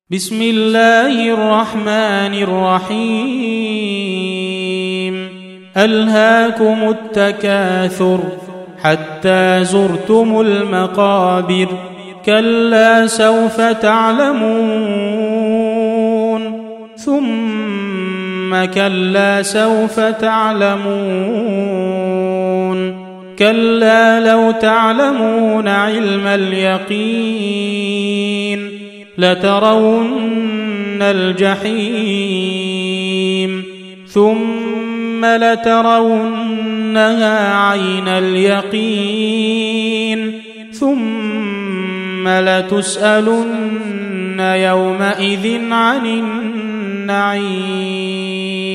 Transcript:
بسم الله الرحمن الرحيم ألهاكم التكاثر حتى زرتم المقابر كلا سوف تعلمون ثم كلا سوف تعلمون كلا لو تعلمون علم اليقين لترون الجحيم ثم لترونها عين اليقين ثم لتسألن يومئذ عن النعيم.